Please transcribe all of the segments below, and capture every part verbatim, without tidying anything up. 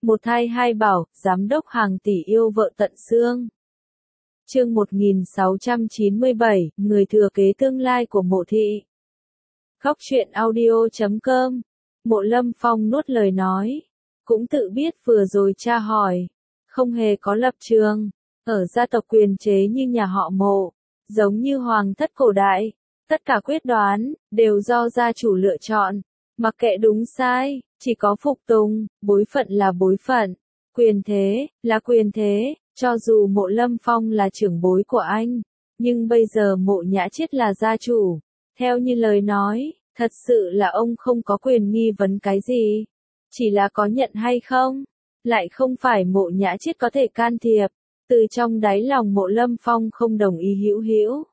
Một thai hai bảo, giám đốc hàng tỷ yêu vợ tận xương. Chương một nghìn sáu trăm chín mươi bảy, người thừa kế tương lai của Mộ Thị. Góc truyện audio chấm com. Mộ Lâm Phong nuốt lời nói. Cũng tự biết vừa rồi tra hỏi. Không hề có lập trường. Ở gia tộc quyền chế như nhà họ Mộ. Giống như hoàng thất cổ đại. Tất cả quyết đoán, đều do gia chủ lựa chọn. Mặc kệ đúng sai, chỉ có phục tùng, bối phận là bối phận. Quyền thế, là quyền thế. Cho dù Mộ Lâm Phong là trưởng bối của anh, nhưng bây giờ Mộ Nhã Chiết là gia chủ. Theo như lời nói, thật sự là ông không có quyền nghi vấn cái gì. Chỉ là có nhận hay không, lại không phải Mộ Nhã Chiết có thể can thiệp. Từ trong đáy lòng Mộ Lâm Phong không đồng ý hữu hữu.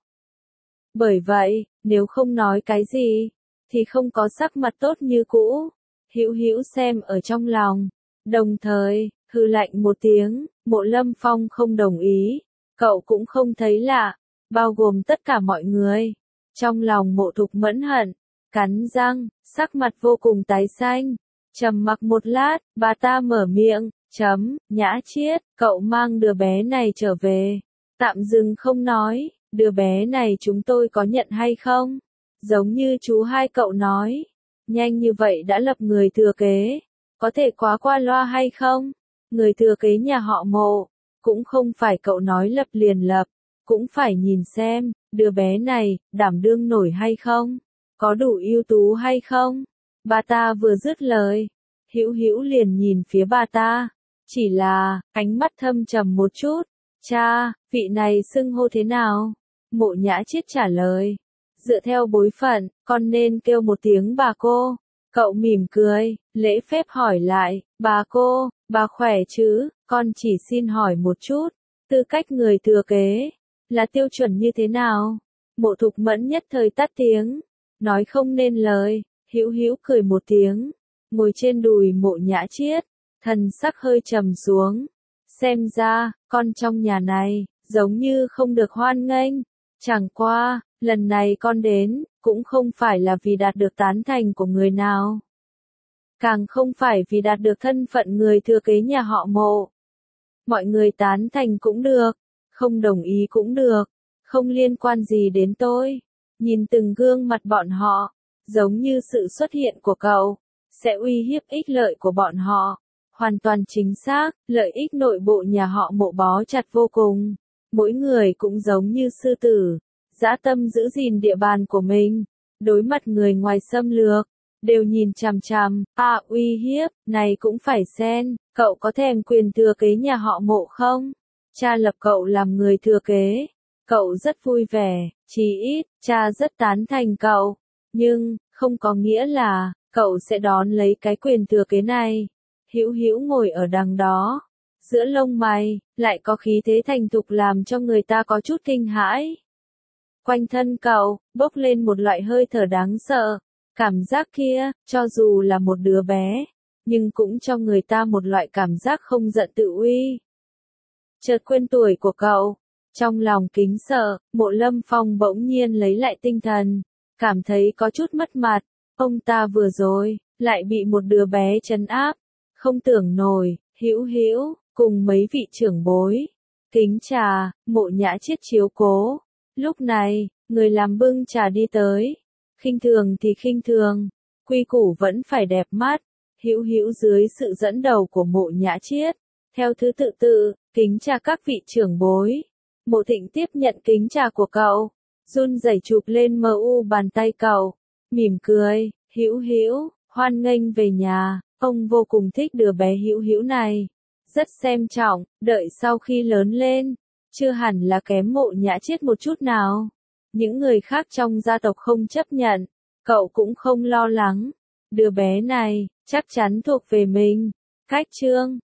Bởi vậy, nếu không nói cái gì, thì không có sắc mặt tốt như cũ. Hữu hữu xem ở trong lòng. Đồng thời, hừ lạnh một tiếng, Mộ Lâm Phong không đồng ý. Cậu cũng không thấy lạ, bao gồm tất cả mọi người. Trong lòng Mộ Thục mẫn hận, cắn răng, sắc mặt vô cùng tái xanh. Trầm mặc một lát, bà ta mở miệng, chấm, Nhã Chiết, cậu mang đứa bé này trở về. Tạm dừng không nói, đứa bé này chúng tôi có nhận hay không? Giống như chú hai cậu nói, nhanh như vậy đã lập người thừa kế, có thể quá qua loa hay không? Người thừa kế nhà họ Mộ, cũng không phải cậu nói lập liền lập, cũng phải nhìn xem, đứa bé này, đảm đương nổi hay không? Có đủ ưu tú hay không? Bà ta vừa dứt lời, Hữu Hữu liền nhìn phía bà ta, chỉ là, ánh mắt thâm trầm một chút. Cha, vị này xưng hô thế nào? Mộ Nhã Chiết trả lời. Dựa theo bối phận, con nên kêu một tiếng bà cô. Cậu mỉm cười, lễ phép hỏi lại, bà cô, bà khỏe chứ, con chỉ xin hỏi một chút, tư cách người thừa kế, là tiêu chuẩn như thế nào? Mộ Thục mẫn nhất thời tắt tiếng, nói không nên lời. Hữu Hữu cười một tiếng, ngồi trên đùi Mộ Nhã Chiết, thần sắc hơi trầm xuống. Xem ra, con trong nhà này, giống như không được hoan nghênh. Chẳng qua, lần này con đến, cũng không phải là vì đạt được tán thành của người nào. Càng không phải vì đạt được thân phận người thừa kế nhà họ Mộ. Mọi người tán thành cũng được, không đồng ý cũng được, không liên quan gì đến tôi. Nhìn từng gương mặt bọn họ, giống như sự xuất hiện của cậu, sẽ uy hiếp ích lợi của bọn họ. Hoàn toàn chính xác, lợi ích nội bộ nhà họ Mộ bó chặt vô cùng. Mỗi người cũng giống như sư tử, dã tâm giữ gìn địa bàn của mình. Đối mặt người ngoài xâm lược, đều nhìn chằm chằm, à uy hiếp, này cũng phải xen, cậu có thèm quyền thừa kế nhà họ Mộ không? Cha lập cậu làm người thừa kế, cậu rất vui vẻ, chí ít, cha rất tán thành cậu. Nhưng, không có nghĩa là, cậu sẽ đón lấy cái quyền thừa kế này. Hữu Hữu ngồi ở đằng đó, giữa lông mày, lại có khí thế thành thục làm cho người ta có chút kinh hãi. Quanh thân cậu, bốc lên một loại hơi thở đáng sợ. Cảm giác kia, cho dù là một đứa bé, nhưng cũng cho người ta một loại cảm giác không giận tự uy. Chợt quên tuổi của cậu, trong lòng kính sợ, Mộ Lâm Phong bỗng nhiên lấy lại tinh thần, cảm thấy có chút mất mặt. Ông ta vừa rồi, lại bị một đứa bé trấn áp. Không tưởng nổi, Hữu Hữu, cùng mấy vị trưởng bối. Kính trà, Mộ Nhã Chiết chiếu cố. Lúc này, người làm bưng trà đi tới. Khinh thường thì khinh thường, quy củ vẫn phải đẹp mắt. Hữu Hữu dưới sự dẫn đầu của Mộ Nhã Chiết, theo thứ tự tự, kính trà các vị trưởng bối. Mộ Thịnh tiếp nhận kính trà của cậu, run rẩy chụp lên mờ u bàn tay cậu, mỉm cười, Hữu Hữu, hoan nghênh về nhà. Ông vô cùng thích đứa bé Hữu Hữu này, rất xem trọng, đợi sau khi lớn lên, chưa hẳn là kém Mộ Nhã Chiết một chút nào. Những người khác trong gia tộc không chấp nhận, cậu cũng không lo lắng. Đứa bé này, chắc chắn thuộc về mình. Cách chương